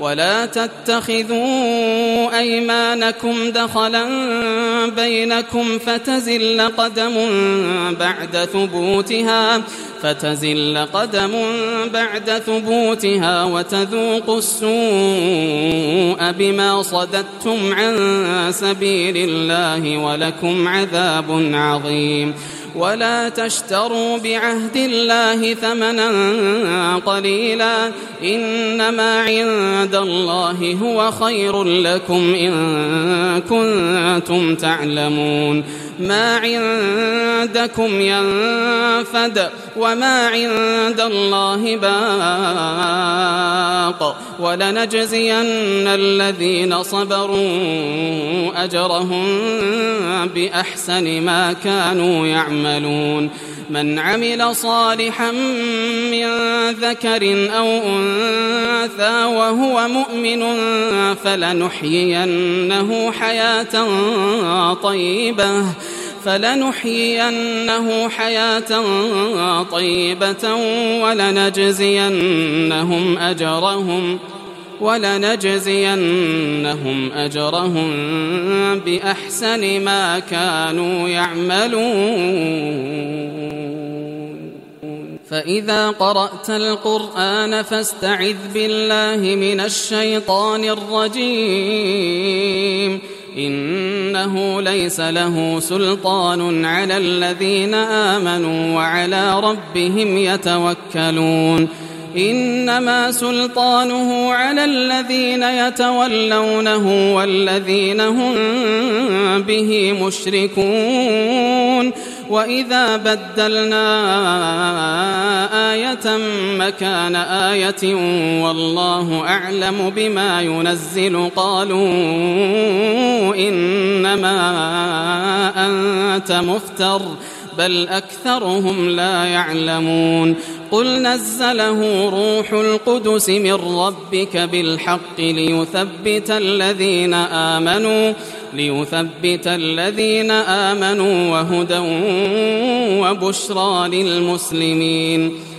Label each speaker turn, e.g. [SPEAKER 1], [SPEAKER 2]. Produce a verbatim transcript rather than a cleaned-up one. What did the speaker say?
[SPEAKER 1] ولا تتخذوا أيمانكم دخلا بينكم فتزل قدم بعد ثبوتها فتزل قدم بعد ثبوتها وتذوقوا السوء بما صددتم عن سبيل الله ولكم عذاب عظيم. ولا تشتروا بعهد الله ثمنا قليلا إنما عند الله هو خير لكم إن كنتم تعلمون. ما عندكم ينفد وما عند الله باق ولنجزين الذين صبروا أجرهم بأحسن ما كانوا يعملون. من عمل صالحا من ذكر أو أنثى وهو مؤمن فلنحيينه حياة طيبة فلنحيينه حياة طيبة ولنجزينهم أجرهم ولنجزينهم أجرهم بأحسن ما كانوا يعملون. فإذا قرأت القرآن فاستعذ بالله من الشيطان الرجيم إنه ليس له سلطان على الذين آمنوا وعلى ربهم يتوكلون. إنما سلطانه على الذين يتولونه والذين هم به مشركون. وإذا بدلنا آية مكان آية والله أعلم بما ينزل قالوا إنما أنت مفتر بل أكثرهم لا يعلمون. قل نزله روح القدس من ربك بالحق ليثبت الذين آمنوا ليثبت الذين آمنوا وهدى وبشرى للمسلمين.